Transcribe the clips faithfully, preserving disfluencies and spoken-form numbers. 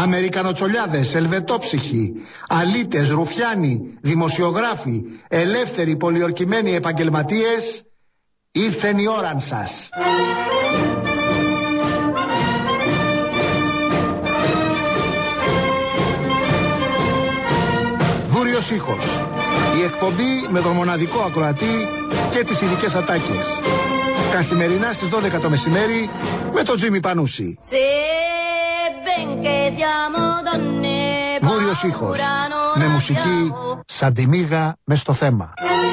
Αμερικανοτσολιάδες, ελβετόψυχοι, αλήτες, ρουφιάνοι, δημοσιογράφοι, ελεύθεροι πολιορκημένοι επαγγελματίες, ήρθεν η ώραν σας. Βούριος ήχος. Η εκπομπή με τον μοναδικό ακροατή και τις ειδικές ατάκες. Καθημερινά στις δώδεκα το μεσημέρι με τον Τζίμι Πανούση. Βούριος ήχος. Με μουσική σαν τη μύγα μες στο θέμα.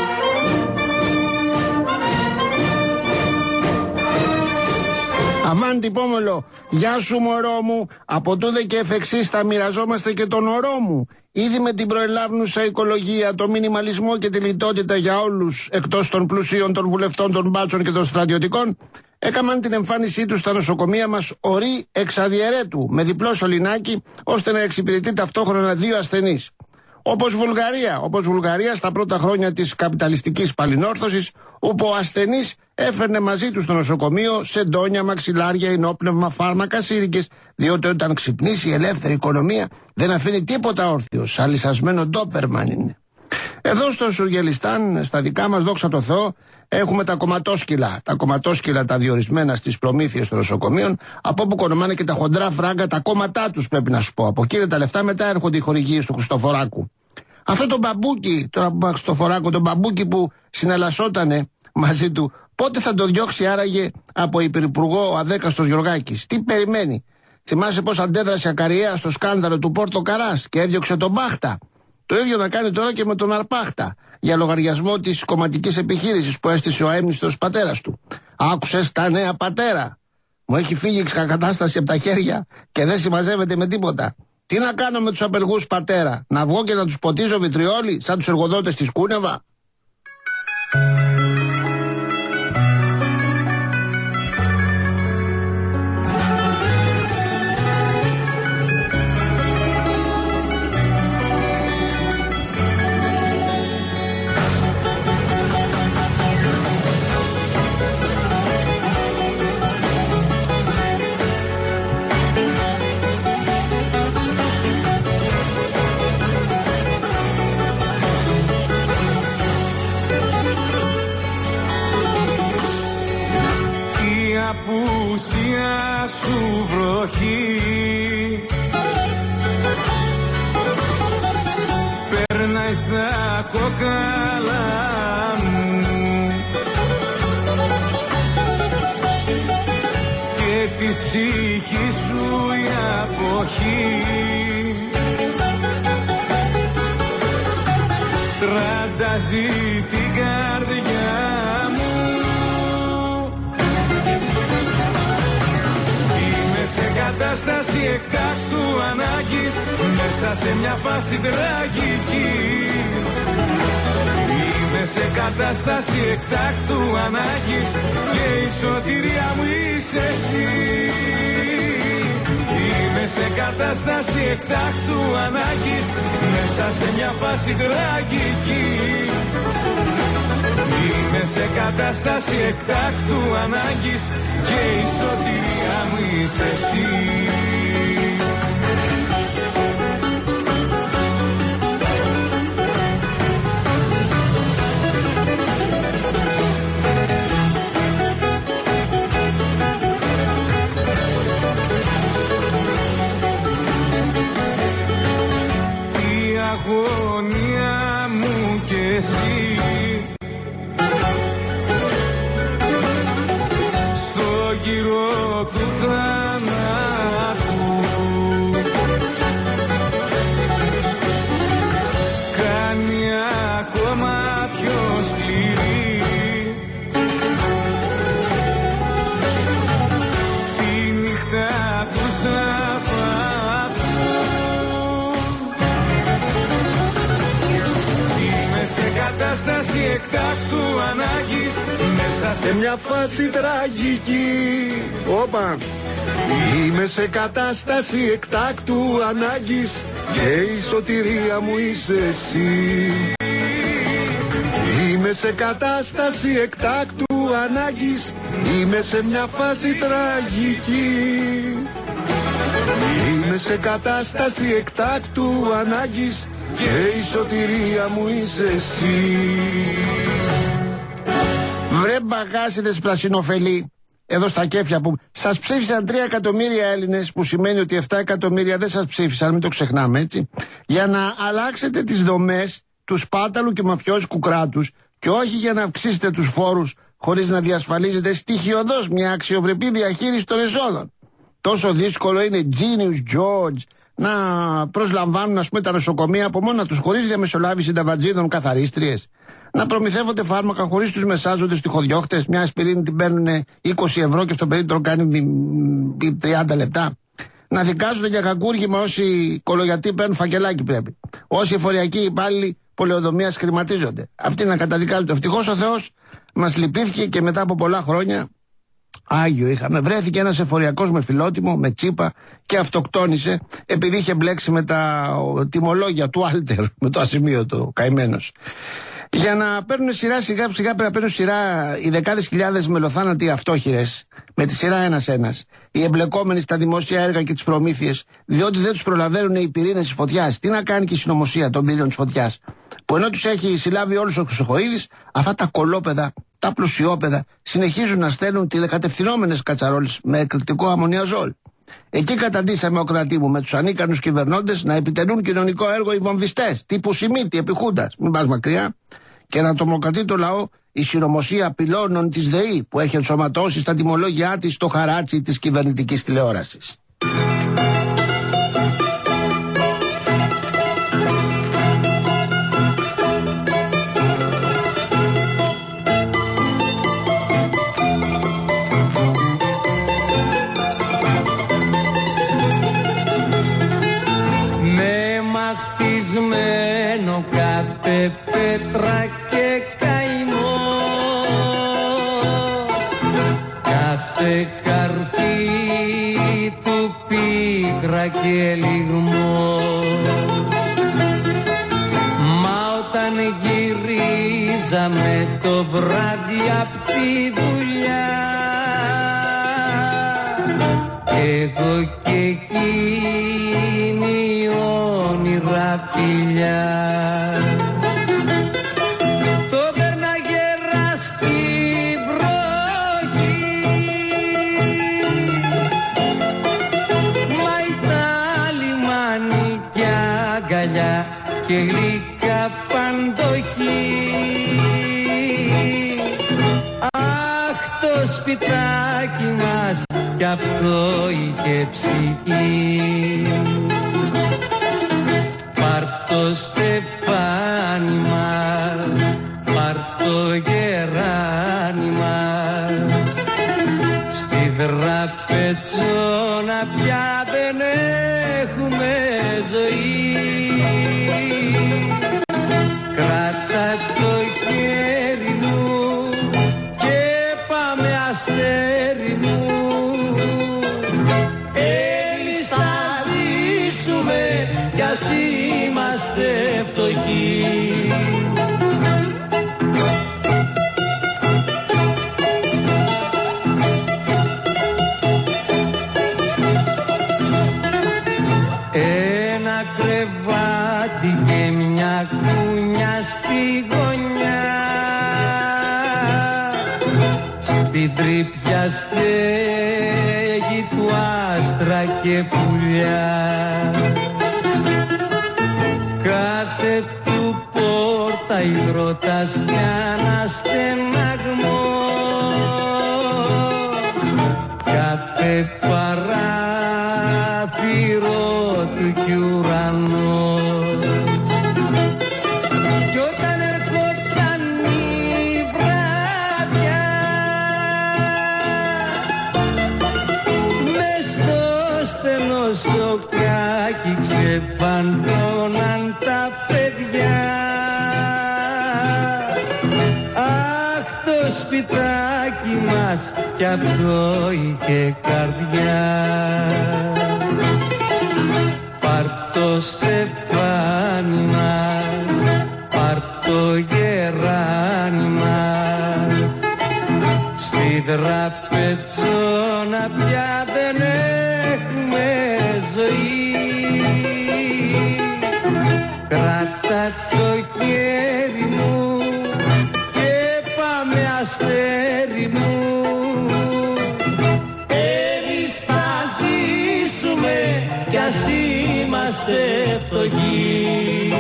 Αβάντι Πόμολο, γεια σου μωρό μου, από τούδε και εφ' εξής θα μοιραζόμαστε και τον ορό μου. Ήδη με την προελάβνουσα οικολογία, το μινιμαλισμό και τη λιτότητα για όλους, εκτός των πλουσίων, των βουλευτών, των μπάτσων και των στρατιωτικών, έκαναν την εμφάνισή τους στα νοσοκομεία μας ορί εξαδιαιρέτου, με διπλό σωληνάκι, ώστε να εξυπηρετεί ταυτόχρονα δύο ασθενείς. Όπως Βουλγαρία, όπως Βουλγαρία στα πρώτα χρόνια της καπιταλιστικής παλινόρθωσης, όπου ο ασθενής έφερνε μαζί του στο νοσοκομείο σεντόνια, μαξιλάρια, ενόπνευμα, φάρμακα, σύρικες, διότι όταν ξυπνήσει η ελεύθερη οικονομία δεν αφήνει τίποτα όρθιο, σαλισασμένο ντόπερμαν είναι. Εδώ στο Σουργελιστάν, στα δικά μας, δόξα τω Θεώ, έχουμε τα κομματόσκυλα. Τα κομματόσκυλα τα διορισμένα στις προμήθειες των νοσοκομείων, από όπου κονομάνε και τα χοντρά φράγκα, τα κόμματά τους πρέπει να σου πω. Από εκεί τα λεφτά μετά έρχονται οι χορηγίες του Χριστοφοράκου. Αυτό το μπαμπούκι, τώρα που είπα Χριστοφοράκου, το μπαμπούκι που συναλλασσότανε μαζί του, πότε θα το διώξει άραγε από υπερυπουργό ο αδέκαστος Γιωργάκης? Τι περιμένει? Θυμάσαι πώς αντέδρασε ακαριέα στο σκάνδαλο του Πόρτο Καράς και έδιωξε τον Μπάχτα? Το ίδιο να κάνει τώρα και με τον Αρπάχτα, για λογαριασμό της κομματικής επιχείρησης που έστησε ο αείμνηστος πατέρας του. Άκουσες τα νέα, πατέρα? Μου έχει φύγει η κατάσταση από τα χέρια και δεν συμμαζεύεται με τίποτα. Τι να κάνω με τους απεργούς, πατέρα? Να βγω και να τους ποτίζω βιτριόλι σαν τους εργοδότες της Κούνεβα? Απουσία σου βροχή περνάει στα κόκαλα μου και της ψυχής σου η αποχή τραντάζει την καρδιά μου. Σε κατάσταση εκτάκτου ανάγκης, μέσα σε μια φάση τραγική. Είμαι σε κατάσταση εκτάκτου ανάγκης και η σωτηρία μου είσαι εσύ. Είμαι σε κατάσταση εκτάκτου ανάγκης, μέσα σε μια φάση τραγική. Είμαι σε κατάσταση εκτάκτου ανάγκης και η σωτηρία μου είσαι εσύ. Η αγωνία μου και εσύ γύρω του θανάτου κάνει ακόμα πιο σκληρή τη νύχτα του Σαββάτου. Είμαι σε κατάσταση εκτάκτου ανάγκης, μέσα σε μια φάση τραγική. Όπα. Είμαι σε κατάσταση εκτάκτου ανάγκης και η σωτηρία μου είσαι εσύ. Είμαι σε κατάσταση εκτάκτου ανάγκης, είμαι σε μια φάση τραγική. είμαι σε κατάσταση εκτάκτου ανάγκης και η σωτηρία μου είσαι εσύ. Βρε μπαγάσιδες πρασινοφελοί, εδώ στα κέφια που σας ψήφισαν τρία εκατομμύρια Έλληνες, που σημαίνει ότι επτά εκατομμύρια δεν σας ψήφισαν, μην το ξεχνάμε έτσι, για να αλλάξετε τις δομές του σπάταλου και μαφιόζικου κράτους και όχι για να αυξήσετε τους φόρους χωρίς να διασφαλίζετε στοιχειοδός μια αξιοπρεπή διαχείριση των εσόδων. Τόσο δύσκολο είναι Genius George να προσλαμβάνουν, ας πούμε, τα νοσοκομεία από μόνα τους χωρίς διαμεσολάβηση ταβατζίδων καθαρίστριες. Να προμηθεύονται φάρμακα χωρίς τους μεσάζοντες τυχοδιώχτες. Μια ασπιρίνη την παίρνουν είκοσι ευρώ και στο περίπτωρο κάνει τριάντα λεπτά. Να δικάζονται για κακούργημα όσοι κολογιατοί παίρνουν φακελάκι πρέπει. Όσοι εφοριακοί υπάλληλοι πολεοδομίας χρηματίζονται. Αυτοί να καταδικάζονται. Ευτυχώς ο Θεός μας λυπήθηκε και μετά από πολλά χρόνια, Άγιο είχαμε, βρέθηκε ένας εφοριακός με φιλότιμο, με τσίπα και αυτοκτόνησε επειδή είχε μπλέξει με τα τιμολόγια του Άλτερ, με το ασημείωτο καημένος. Για να παίρνουν σειρά, σιγά σιγά πρέπει να παίρνουν σειρά οι δεκάδες χιλιάδες μελοθάνατοι αυτόχειρες, με τη σειρά ένας-ένας, οι εμπλεκόμενοι στα δημόσια έργα και τις προμήθειες, διότι δεν τους προλαβαίνουν οι πυρήνες της φωτιάς. Τι να κάνει και η συνωμοσία των πυρήνων της φωτιάς, που ενώ τους έχει συλλάβει όλους ο Χρυσοχοΐδης, αυτά τα κολόπεδα, τα πλουσιόπεδα, συνεχίζουν να στέλνουν τηλεκατευθυνόμενες κατσαρόλες με εκρηκτικό αμμονιαζόλ. Εκεί καταντήσαμε ο κρατή μου με τους ανίκανους κυβερνώντες να επιτελούν κοινωνικό έργο οι βομβιστές, τύπου Σιμίτη, επί Χούντας, μην πας μακριά, και να τρομοκρατεί το λαό η συνωμοσία πυλώνων της ΔΕΗ που έχει ενσωματώσει στα τιμολόγια της το χαράτσι της κυβερνητικής τηλεόρασης. Χτισμένο κάθε πέτρα και καημός, κάθε καρφί του πίκρα και λιγμός. Μα όταν γυρίζαμε το βράδυ απ' τη δουλειά, εγώ και εκείνη όνειρα φιλιά, το πέρναγε ράσκει βροχή, μα ήταν λιμάνι κι αγκαλιά και γλυκά παντοχή. Αχ, το σπιτάκι μας κι αυτό είχε ψυχή. Πάρ' το στεφάνι μας, πάρ' το γεράνι μας, στη Δραπετσόνα πια δεν έχουμε ζωή. Κράτα το χέρι μου και πάμε αστέρι μου, εμείς θα ζήσουμε κι ας είμαστε φτωχοί. Ένα κρεβάτι και μια κούνια στη γωνιά, στην τρύπια στέγη του άστρα και πουλιά. Κάθε του πόρτα υγρότας κι αναστεναγμός, κάθε παράθυρο του κι ουρανός. Κι όταν ερχόταν η βράδια, μες στο στενό σοκάκι ξεφαντώναν τα παιδιά. Αχ, το σπιτάκι μας κι αυτό είχε καρδιά. Πάρ' το στεφάνι μας, πάρ' το γεράνι μας, στη Δραπετσόνα πια δεν έχουμε ζωή. ας είμαστε πτωχοί.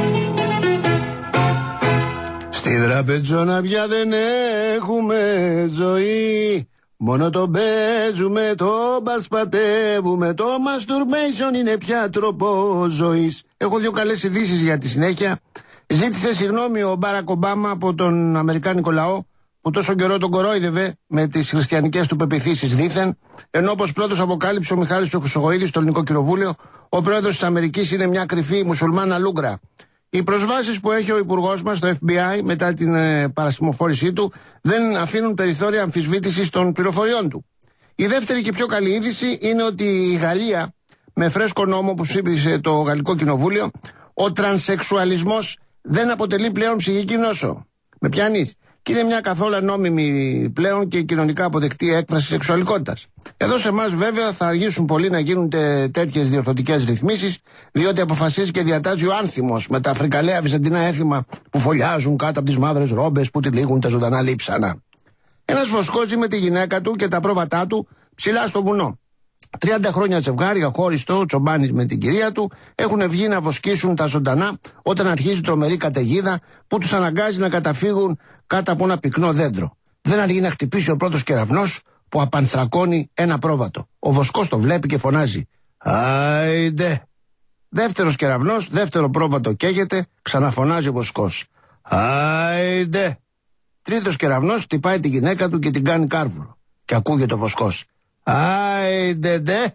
Στη τραπεζόνα πια δεν έχουμε ζωή, μόνο το παίζουμε, το πασπατεύουμε, το masturbation είναι πια τρόπο ζωής. Έχω δύο καλές ειδήσεις για τη συνέχεια. Ζήτησε συγγνώμη ο Μπάρακ Ομπάμα από τον αμερικάνικο λαό που τόσο καιρό τον κορόιδευε με τις χριστιανικές του πεποιθήσεις δήθεν, ενώ όπως πρώτος αποκάλυψε ο Μιχάλης Χρυσογοίδης στο Ελληνικό Κοινοβούλιο, ο πρόεδρος της Αμερικής είναι μια κρυφή μουσουλμάνα λούγκρα. Οι προσβάσεις που έχει ο υπουργός μας στο εφ μπι άι μετά την ε, παρασημοφόρησή του δεν αφήνουν περιθώρια αμφισβήτησης των πληροφοριών του. Η δεύτερη και πιο καλή είδηση είναι ότι η Γαλλία, με φρέσκο νόμο που ψήφισε το Γαλλικό Κοινοβούλιο, ο τρανσεξουαλισμός δεν αποτελεί πλέον ψυχική νόσο. Με πιάνεις? Και είναι μια καθόλου νόμιμη πλέον και κοινωνικά αποδεκτή έκφραση σεξουαλικότητας. Εδώ σε εμάς βέβαια θα αργήσουν πολύ να γίνουν τέτοιες διορθωτικές ρυθμίσεις, διότι αποφασίζει και διατάζει ο άνθιμος με τα φρικαλαία βυζαντινά έθιμα που φωλιάζουν κάτω από τις μαύρες ρόμπες που τυλίγουν τα ζωντανά λείψανα. Ένας βοσκός ζει με τη γυναίκα του και τα πρόβατά του ψηλά στο βουνό. τριάντα χρόνια ζευγάρι, αχώριστο, τσομπάνης με την κυρία του, έχουν βγει να βοσκήσουν τα ζωντανά όταν αρχίζει τρομερή καταιγίδα που τους αναγκάζει να καταφύγουν κάτω από ένα πυκνό δέντρο. Δεν αργεί να χτυπήσει ο πρώτος κεραυνός που απανθρακώνει ένα πρόβατο. Ο βοσκός το βλέπει και φωνάζει «Άιντε». Δεύτερος κεραυνός, δεύτερο πρόβατο καίγεται, ξαναφωνάζει ο βοσκός «Άιντε». Τρίτος κεραυνός χτυπάει τη γυναίκα του και την κάνει κάρβουρο. Και ακούγεται ο βοσκός «Άιντε ντε».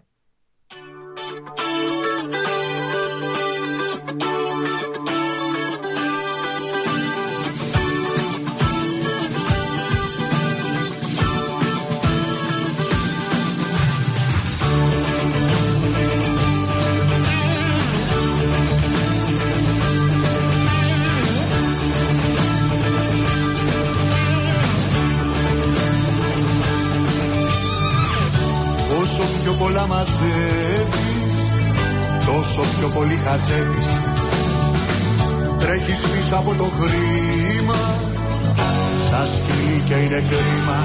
Όσο πιο πολλά μαζεύεις, τόσο πιο πολύ χαζεύεις. Τρέχεις πίσω από το χρήμα, σαν σκυλί και είναι κρίμα.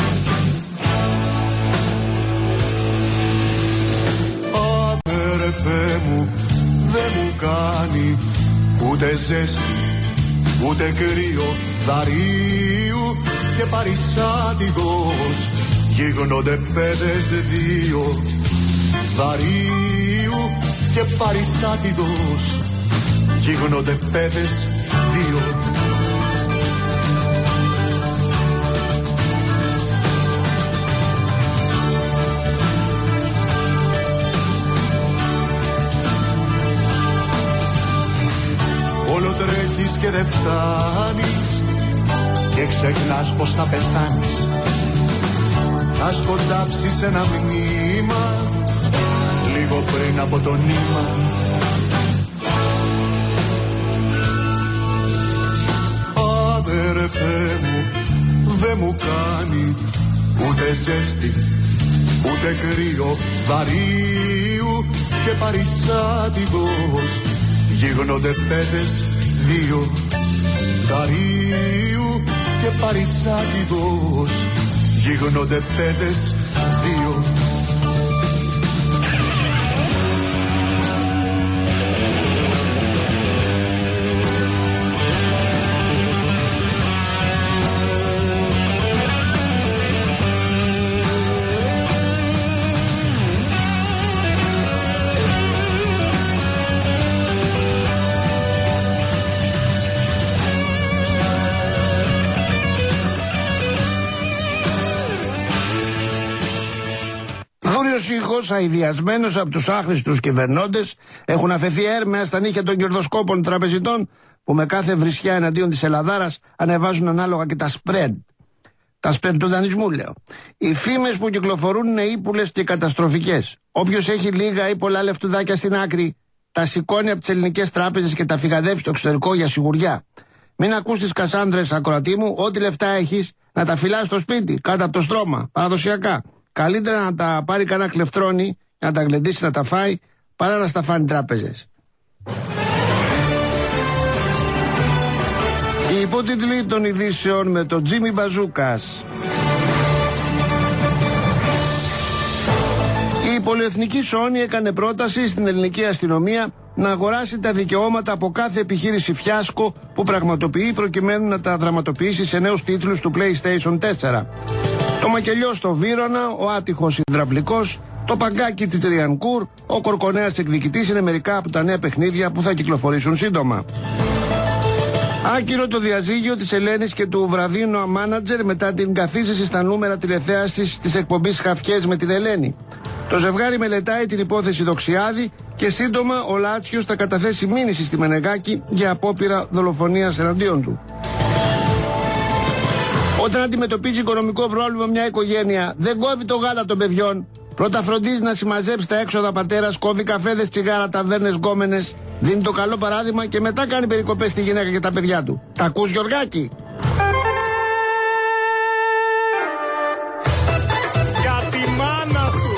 Αδερφέ μου, δεν μου κάνει ούτε ζέστη, ούτε κρύο δαρείου και παρισάτιδος. Γίγνονται πέδες δύο, δαρείου και παρισάτιδος. Γίγνονται πέδες δύο. Όλο τρέχεις και δεν φτάνεις και ξεχνάς πως θα πεθάνεις. Θα σκοντάψεις ένα μνήμα λίγο πριν από το νήμα. Αδερφέ μου, δε μου κάνει ούτε ζέστη, ούτε κρύο δαρείου και παρισάτιδος. Γίγνονται πέδες δύο, δαρείου και παρισάτιδος. Γίγνονται πέδες δύο. Ήχος αηδιασμένος από τους άχρηστους κυβερνώντες έχουν αφαιθεί έρμεα στα νύχια των κερδοσκόπων τραπεζιτών που με κάθε βρισιά εναντίον της Ελλαδάρας ανεβάζουν ανάλογα και τα spread. Τα spread του δανεισμού λέω. Οι φήμες που κυκλοφορούν είναι ύπουλες και καταστροφικές. Όποιος έχει λίγα ή πολλά λεφτουδάκια στην άκρη τα σηκώνει από τις ελληνικές τράπεζες και τα φυγαδεύει στο εξωτερικό για σιγουριά. Μην ακούς τις Κασάνδρες, ακροατή μου, ό,τι λεφτά έχεις να τα φυλάς στο σπίτι, κάτω από το στρώμα, παραδοσιακά. Καλύτερα να τα πάρει κανένα κλεφτρόνι, να τα γλεντήσει, να τα φάει, παρά να στα φάνει τράπεζες. Οι υπότιτλοι των ειδήσεων με τον Τζίμι Μπαζούκας. Η πολυεθνική Sony έκανε πρόταση στην ελληνική αστυνομία να αγοράσει τα δικαιώματα από κάθε επιχείρηση φιάσκο που πραγματοποιεί προκειμένου να τα δραματοποιήσει σε νέους τίτλους του PlayStation τέσσερα. Το μακελιό στο Βύρωνα, ο άτυχος υδραυλικός, το παγκάκι της Ριανκούρ, ο κορκονέας εκδικητής είναι μερικά από τα νέα παιχνίδια που θα κυκλοφορήσουν σύντομα. Άκυρο το διαζύγιο της Ελένης και του Βραδίνο Μάνατζερ μετά την καθίζηση στα νούμερα τηλεθέασης της εκπομπής Χαφιές με την Ελένη. Το ζευγάρι μελετάει την υπόθεση Δοξιάδη και σύντομα ο Λάτσιος θα καταθέσει μήνυση στη Μενεγάκη για απόπειρα δολοφονίας εναντίον του. Όταν αντιμετωπίζει οικονομικό πρόβλημα μια οικογένεια, δεν κόβει το γάλα των παιδιών. Πρώτα φροντίζει να συμμαζέψει τα έξοδα πατέρας, κόβει καφέδες, τσιγάρα, ταβέρνες, γκόμενες, δίνει το καλό παράδειγμα και μετά κάνει περικοπές στη γυναίκα και τα παιδιά του. Τα ακούς, Γιωργάκη? Για τη μάνα σου.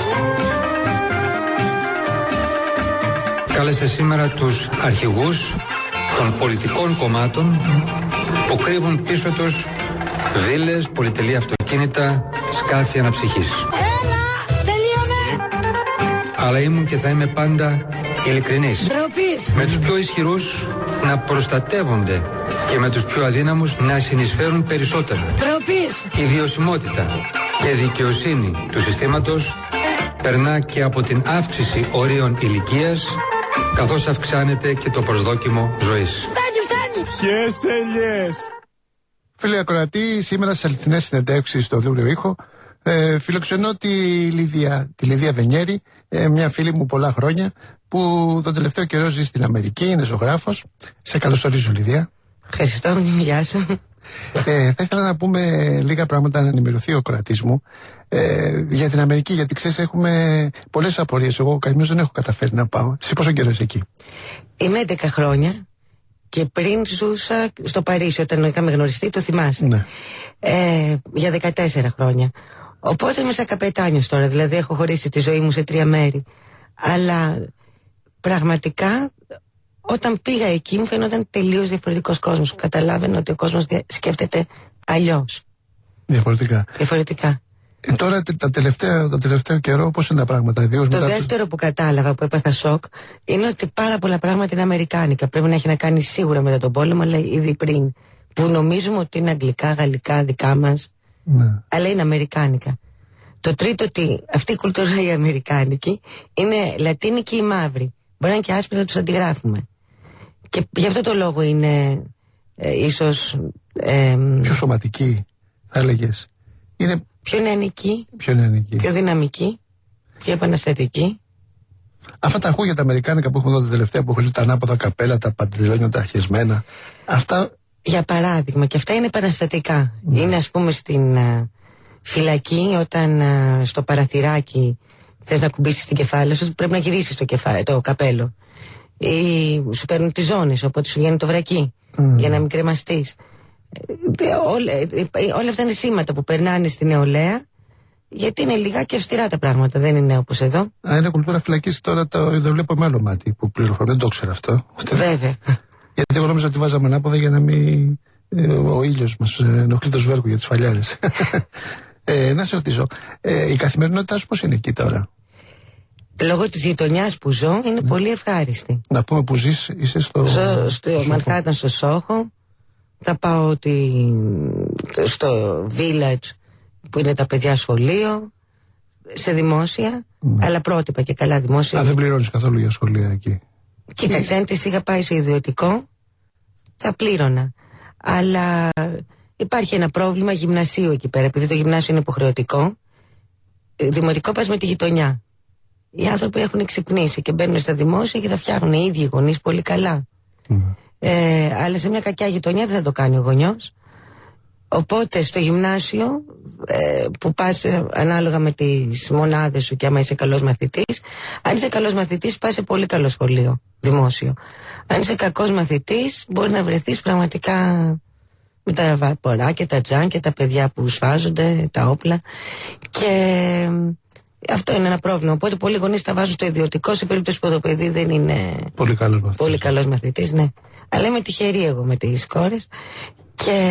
Κάλεσε σήμερα τους αρχηγούς των πολιτικών κομμάτων που κρύβουν πίσω τους βίλες, πολυτελή αυτοκίνητα, σκάφη αναψυχής. Έλα, τελείωνε! Αλλά ήμουν και θα είμαι πάντα ειλικρινής. Ντροπής. Με τους πιο ισχυρούς να προστατεύονται και με τους πιο αδύναμους να συνεισφέρουν περισσότερα. Ντροπής. Η βιωσιμότητα και δικαιοσύνη του συστήματος περνά και από την αύξηση ορίων ηλικίας, καθώς αυξάνεται και το προσδόκιμο ζωής. Φτάνει, φτάνει! Ποιες ελιές. Φίλε ακροατή, σήμερα στις αληθινές συνεντεύξεις στο Δούριο Ήχο ε, φιλοξενώ τη Λίδια, τη Λίδια Βενιέρη, ε, μια φίλη μου πολλά χρόνια που τον τελευταίο καιρό ζει στην Αμερική, είναι ζωγράφος. Σε καλωσορίζω, Λίδια. Ευχαριστώ, γεια σου. Ε, θα ήθελα να πούμε λίγα πράγματα, να ενημερωθεί ο ακροατής μου ε, για την Αμερική, γιατί ξέρεις έχουμε πολλές απορίες. Εγώ καμιώς δεν έχω καταφέρει να πάω. Σε πόσο καιρό είσαι εκεί? Είμαι έντεκα χρόνια και πριν ζούσα στο Παρίσι όταν είχαμε γνωριστεί, το θυμάσαι. Ναι. Ε, για δεκατέσσερα χρόνια. Οπότε είμαι σαν καπετάνιος τώρα, δηλαδή έχω χωρίσει τη ζωή μου σε τρία μέρη. Αλλά πραγματικά όταν πήγα εκεί μου φαίνονταν τελείως διαφορετικός κόσμος. Καταλάβαινα ότι ο κόσμος σκέφτεται αλλιώς. Διαφορετικά. Διαφορετικά. Ε, τώρα τα τελευταία, το τελευταίο καιρό πώς είναι τα πράγματα? Ιδίως Το μετά δεύτερο του... που κατάλαβα, που έπαθα σοκ, είναι ότι πάρα πολλά πράγματα είναι αμερικάνικα. Πρέπει να έχει να κάνει σίγουρα μετά τον πόλεμο, αλλά ήδη πριν. Που νομίζουμε ότι είναι αγγλικά, γαλλικά, δικά μας. Ναι. Αλλά είναι αμερικάνικα. Το τρίτο, ότι αυτή η κουλτούρα η αμερικάνικη είναι λατίνικη ή μαύρη. Μπορεί να είναι και άσπρη, να τους αντιγράφουμε. Και γι' αυτό το λόγο είναι ε, ίσως ε, πιο σωματική, θα έλεγες. Είναι πιο νεανική, πιο, νεανική. πιο δυναμική, πιο επαναστατική. Αυτά τα ακούγια τα αμερικάνικα που έχουμε εδώ τα τελευταία, που έχουν τα ανάποδα καπέλα, τα παντελόνια, τα αρχισμένα. Αυτά. Για παράδειγμα, και αυτά είναι επαναστατικά. Ναι. Είναι, ας πούμε, στην uh, φυλακή, όταν uh, στο παραθυράκι θες να κουμπίσεις την κεφάλαια σου, πρέπει να γυρίσεις το, κεφά, το καπέλο. Ή σου παίρνουν τις ζώνες, οπότε σου βγαίνει το βρακί, mm. για να μην κρεμαστείς. Όλα, όλα αυτά είναι σήματα που περνάνε στη νεολαία, γιατί είναι λιγάκι αυστηρά τα πράγματα, δεν είναι όπως εδώ. Α, είναι κουλτούρα φυλακής, τώρα το, το βλέπω με άλλο μάτι που πληροφορώ, δεν το ξέρω αυτό. Βέβαια. Γιατί εγώ νόμιζα ότι βάζαμε ανάποδα για να μην ε, ο ήλιος μας ενοχλεί το σβέρκο για τις φαλιάρες. ε, να σε ρωτήσω, ε, η καθημερινότητά σου πώς είναι εκεί τώρα? Λόγω της γειτονιάς που ζω είναι mm. πολύ ευχάριστη. Να πούμε που ζεις, είσαι στο... Ζω στο Μανχάταν, στο Σόχο. Θα πάω ότι στο Village που είναι τα παιδιά σχολείο, σε δημόσια, mm. αλλά πρότυπα και καλά δημόσια. Α, δεν πληρώνεις καθόλου για σχολεία εκεί? Κοίταξε, αν της είχα πάει στο ιδιωτικό, θα πλήρωνα. Αλλά υπάρχει ένα πρόβλημα γυμνασίου εκεί πέρα, επειδή το γυμνάσιο είναι υποχρεωτικό. Δημοτικό πας με τη γειτονιά. Οι άνθρωποι έχουν ξυπνήσει και μπαίνουν στα δημόσια και τα φτιάχνουν οι ίδιοι γονείς πολύ καλά. Mm. Ε, αλλά σε μια κακιά γειτονιά δεν θα το κάνει ο γονιός. Οπότε στο γυμνάσιο ε, που πας ε, ανάλογα με τις μονάδες σου και άμα είσαι καλός μαθητής, αν είσαι καλός μαθητής πας σε πολύ καλό σχολείο, δημόσιο. Αν είσαι κακός μαθητής μπορεί να βρεθείς πραγματικά με τα βαποράκια, τα τζάν και τα παιδιά που σφάζονται, τα όπλα. Και αυτό είναι ένα πρόβλημα. Οπότε πολλοί γονείς τα βάζουν στο ιδιωτικό σε περίπτωση που το παιδί δεν είναι πολύ καλός μαθητής. Πολύ καλός μαθητής, ναι. Αλλά είμαι τυχερή εγώ με τις κόρες.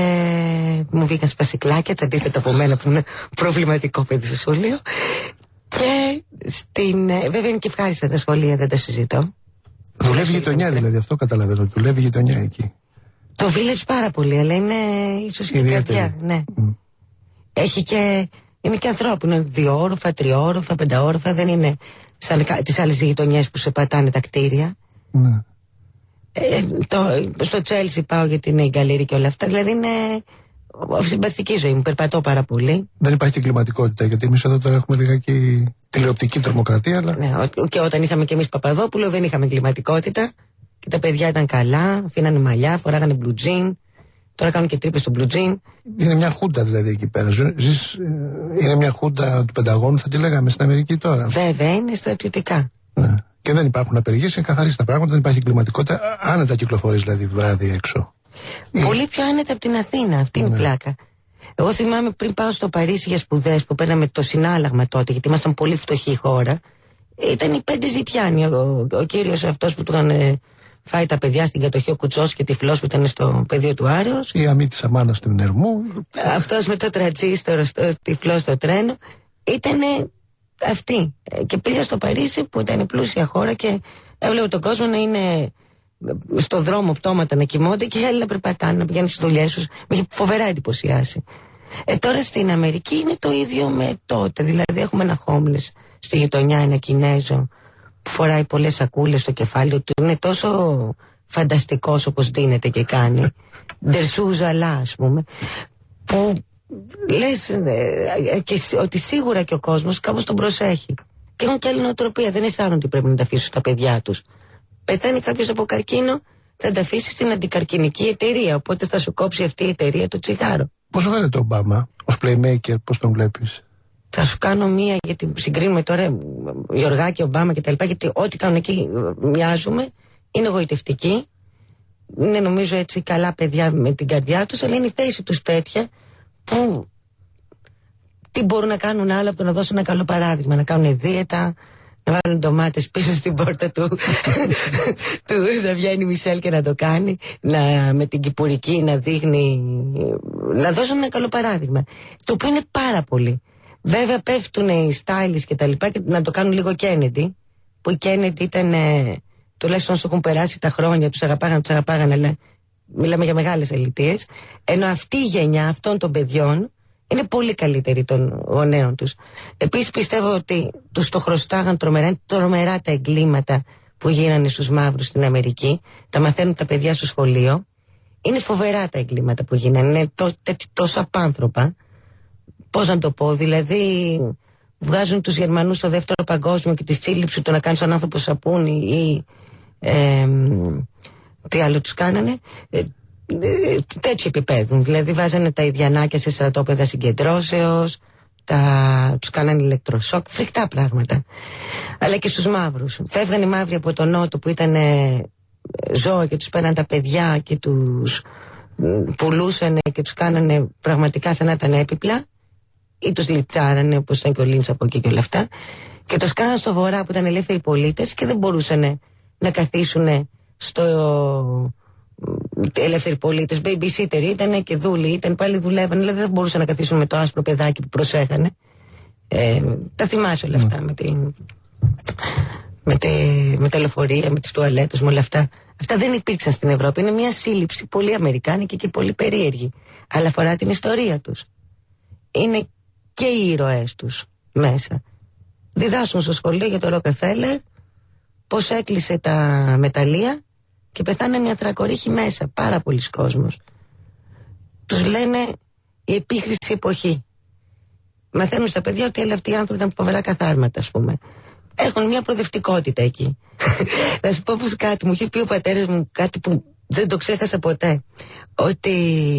Και μου βγήκαν σπασικλάκια, τα αντίθετα από μένα που είναι προβληματικό παιδί στο σχολείο. Και στην. Βέβαια είναι και ευχάριστα τα σχολεία, δεν τα συζητώ. Δουλεύει γειτονιά δηλαδή, αυτό καταλαβαίνω. Δουλεύει γειτονιά εκεί. Το village πάρα πολύ, αλλά είναι ίσως και καρδιά. Ναι. Mm. Έχει και. Είναι και ανθρώπινο. Διόροφα, τριόροφα, πενταόροφα. Δεν είναι σαν τις άλλες γειτονιές που σε πατάνε τα κτίρια. Ναι. Ε, το, στο Τσέλσι πάω για την Γκαλήρη και όλα αυτά. Δηλαδή είναι συμπαθητική ζωή μου. Περπατώ πάρα πολύ. Δεν υπάρχει κλιματικότητα, γιατί εμείς εδώ τώρα έχουμε λιγάκι τηλεοπτική τρομοκρατία. Αλλά... Ναι, και όταν είχαμε και εμείς Παπαδόπουλο δεν είχαμε κλιματικότητα. Και τα παιδιά ήταν καλά, αφήνανε μαλλιά, φοράγανε blue jean. Τώρα κάνουν και τρύπες στο blue jean. Είναι μια χούντα δηλαδή εκεί πέρα. Ζεις, είναι μια χούντα του Πενταγώνου, θα τη λέγαμε στην Αμερική τώρα. Βέβαια, είναι στρατιωτικά. Ναι. Και δεν υπάρχουν απεργίες, είναι καθαρίσει τα πράγματα, δεν υπάρχει κλιματικότητα. Άνετα κυκλοφορείς δηλαδή βράδυ έξω. Πολύ πιο άνετα από την Αθήνα, αυτή είναι η ναι. πλάκα. Εγώ θυμάμαι πριν πάω στο Παρίσι για σπουδές που παίρναμε το συνάλλαγμα τότε, γιατί ήμασταν πολύ φτωχή χώρα. Ήταν οι πέντε ζητιάνοι. Ο, ο, ο κύριος αυτός που του είχαν φάει τα παιδιά στην κατοχή, ο Κουτσός και τυφλός που ήταν στο πεδίο του Άρεως. Η αμή της Αμάνας του Νερμού. Αυτός με το τρατζίστορο, τυφλό στο τρένο. Ήτανε αυτοί. Και πήγα στο Παρίσι που ήταν η πλούσια χώρα και έβλεπα τον κόσμο να είναι στο δρόμο πτώματα να κοιμώνται και οι άλλοι να περπατάνε, να πηγαίνουν στις δουλειές τους. Με είχε φοβερά εντυπωσιάσει. Ε, τώρα στην Αμερική είναι το ίδιο με τότε. Δηλαδή έχουμε ένα homeless στη γειτονιά, ένα Κινέζο που φοράει πολλές σακούλες στο κεφάλι του. Είναι τόσο φανταστικός όπως δίνεται και κάνει. Ντερσούζα αλλά ας πούμε. Που λες ε, και, ότι σίγουρα και ο κόσμος κάπως τον προσέχει. Και έχουν και άλλη νοοτροπία. Δεν αισθάνονται ότι πρέπει να τα αφήσουν στα παιδιά τους. Πεθαίνει κάποιος από καρκίνο, θα τα αφήσει στην αντικαρκινική εταιρεία. Οπότε θα σου κόψει αυτή η εταιρεία το τσιγάρο. Πώς φαίνεται ο Ομπάμα ως playmaker, πώς τον βλέπεις? Θα σου κάνω μία, γιατί συγκρίνουμε τώρα Γιωργάκη, Ομπάμα κτλ. Γιατί ό,τι κάνουν εκεί μοιάζουμε, είναι εγωιτευτικοί. Είναι νομίζω έτσι καλά παιδιά με την καρδιά τους, αλλά είναι η θέση τους τέτοια που τι μπορούν να κάνουν άλλο από το να δώσουν ένα καλό παράδειγμα. Να κάνουν δίαιτα, να βάλουν ντομάτες πίσω στην πόρτα του, του να βγαίνει η Μισελ και να το κάνει, να, με την κυπουρική να δείχνει, να δώσουν ένα καλό παράδειγμα. Το οποίο είναι πάρα πολύ. Βέβαια πέφτουν οι stylists και τα λοιπά και να το κάνουν λίγο Kennedy, που οι Kennedy ήταν, ε, τουλάχιστον όσο έχουν περάσει τα χρόνια, τους αγαπάγανε, τους αγαπάγανε, αλλά μιλάμε για μεγάλες ελιτίες, ενώ αυτή η γενιά αυτών των παιδιών είναι πολύ καλύτερη των γονέων τους. Επίσης πιστεύω ότι τους το χρωστάγαν τρομερά, τρομερά τα εγκλήματα που γίνανε στους μαύρους στην Αμερική, τα μαθαίνουν τα παιδιά στο σχολείο. Είναι φοβερά τα εγκλήματα που γίνανε, είναι τό, τόσο απάνθρωπα. Πώς να το πω, δηλαδή βγάζουν τους Γερμανούς στο δεύτερο παγκόσμιο και τη σύλληψη του να κάνουν σαν άνθρωπο σαπούνι ή ε, τι άλλο τους κάνανε. Ε, ε, τέτοιο επίπεδο. Δηλαδή βάζανε τα ιδιανάκια σε στρατόπεδα συγκεντρώσεως, τα, τους κάνανε ηλεκτροσόκ, φρικτά πράγματα. Αλλά και στους μαύρους. Φεύγαν οι μαύροι από τον νότο που ήταν ε, ζώα και τους πέραν τα παιδιά και τους ε, πουλούσαν και τους κάνανε πραγματικά σαν να ήταν έπιπλα. Ή τους λιτσάρανε, όπως ήταν και ο Λίντς από εκεί και όλα αυτά. Και τους κάνανε στο βορρά που ήταν ελεύθεροι πολίτες και δεν μπορούσαν να καθίσουν στο ελεύθεροι πολίτες. Babysitter ήταν και δούλοι, ήταν πάλι δουλεύανε, δηλαδή δεν μπορούσαν να καθίσουν με το άσπρο παιδάκι που προσέχανε. Ε, τα θυμάσαι όλα αυτά, mm. με, τη, με, τη, με τα λεωφορεία, με τις τουαλέτες, με όλα αυτά. Αυτά δεν υπήρξαν στην Ευρώπη. Είναι μια σύλληψη πολύ αμερικάνικη και πολύ περίεργη. Αλλά αφορά την ιστορία τους. Είναι και οι ήρωές τους μέσα. Διδάσκουν στο σχολείο για το Ροκεφέλερ, πώς έκλεισε τα μεταλλεία και πεθάνανε οι ανθρακορίχοι μέσα. Πάρα πολλοί κόσμος. Τους λένε η επίχρηση εποχή. Μαθαίνουν στα παιδιά ότι όλοι αυτοί οι άνθρωποι ήταν φοβερά καθάρματα, ας πούμε. Έχουν μια προοδευτικότητα εκεί. Να σου πω πως κάτι μου είχε πει ο πατέρας μου, κάτι που δεν το ξέχασα ποτέ. Ότι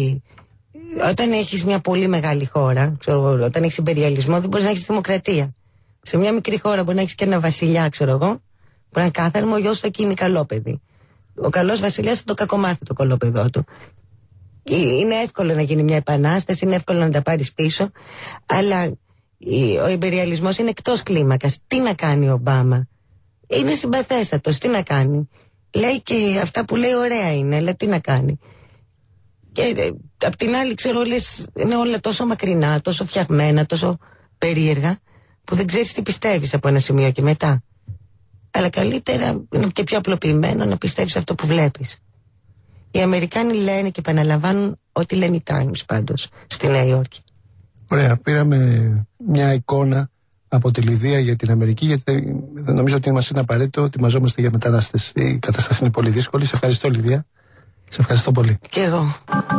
όταν έχεις μια πολύ μεγάλη χώρα, ξέρω, όταν έχεις υπεριαλισμό, δεν μπορείς να έχεις δημοκρατία. Σε μια μικρή χώρα μπορεί να έχεις και ένα βασιλιά, ξέρω εγώ, μπορεί να είναι κάθαρμα, ο γιος του εκεί είναι καλό παιδί. Ο καλός βασιλιάς θα το κακομάθει το κολόπεδό του. Είναι εύκολο να γίνει μια επανάσταση, είναι εύκολο να τα πάρεις πίσω, αλλά ο υπεριαλισμός είναι εκτός κλίμακας. Τι να κάνει ο Ομπάμα? Είναι συμπαθέστατος, τι να κάνει? Λέει και αυτά που λέει ωραία είναι, αλλά τι να κάνει? Και ε, απ' την άλλη, ξέρω, λες, είναι όλα τόσο μακρινά, τόσο φτιαγμένα, τόσο περίεργα, που δεν ξέρεις τι πιστεύεις από ένα σημείο και μετά. Αλλά καλύτερα είναι και πιο απλοποιημένο να πιστεύεις αυτό που βλέπεις. Οι Αμερικάνοι λένε και επαναλαμβάνουν ό,τι λένε οι Times πάντως στη Νέα Υόρκη. Ωραία, πήραμε μια εικόνα από τη Λιδία για την Αμερική, γιατί δεν νομίζω ότι μας είναι απαραίτητο, ετοιμαζόμαστε για μετανάστες. Η κατάσταση είναι πολύ δύσκολη. Σε ευχαριστώ, Λιδία. Σε ευχαριστώ πολύ. Και εγώ.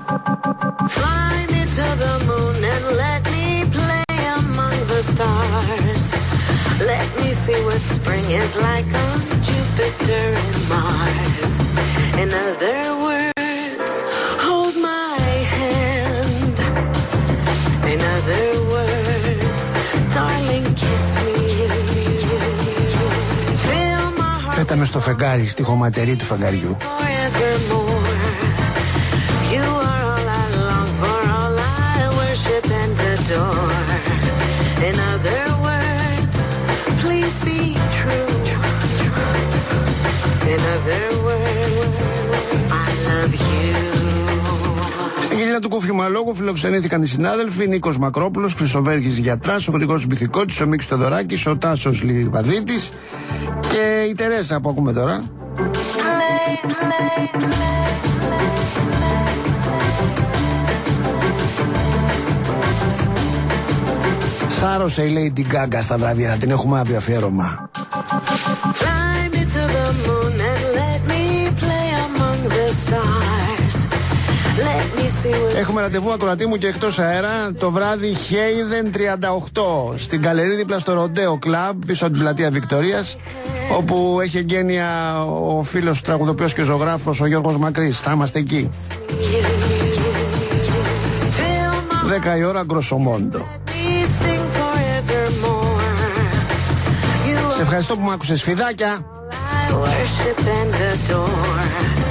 Let me see what spring is like on Jupiter and Mars. In other words, hold my hand. In other words, darling, kiss me. Feel my heart. Πέταμε στο φεγγάρι, στη χωματερή του φεγγαριού. Forevermore. You are all I long for, all I worship and adore. In other words, please be true. In other words, I love you. Στην κυρία του Κουφιουμαλόγου φιλοξενήθηκαν οι συνάδελφοι Νίκος Μακρόπουλος, Χρυσοβέργης Γιατράς, ο Γρηγόρης Μπιθικότης, ο Μίκης Θεοδωράκης, ο Τάσος Λιβαδίτης και η Τερέσα που ακούμε τώρα. Σάρωσε η Lady Gaga στα βραβεία, θα την έχουμε άβει αφιέρωμα. Έχουμε ραντεβού, ακροατή μου, και εκτός αέρα το βράδυ Hayden τριάντα οκτώ στην Καλερί δίπλα στο Ροντέο Κλαμπ πίσω από την πλατεία Βικτορίας, όπου έχει εγγένεια ο φίλος τραγουδοποιός και ζωγράφος ο Γιώργος Μακρύς. Θα είμαστε εκεί δέκα η ώρα γκροσομόντο. Σε ευχαριστώ που μ' άκουσες, φιδάκια.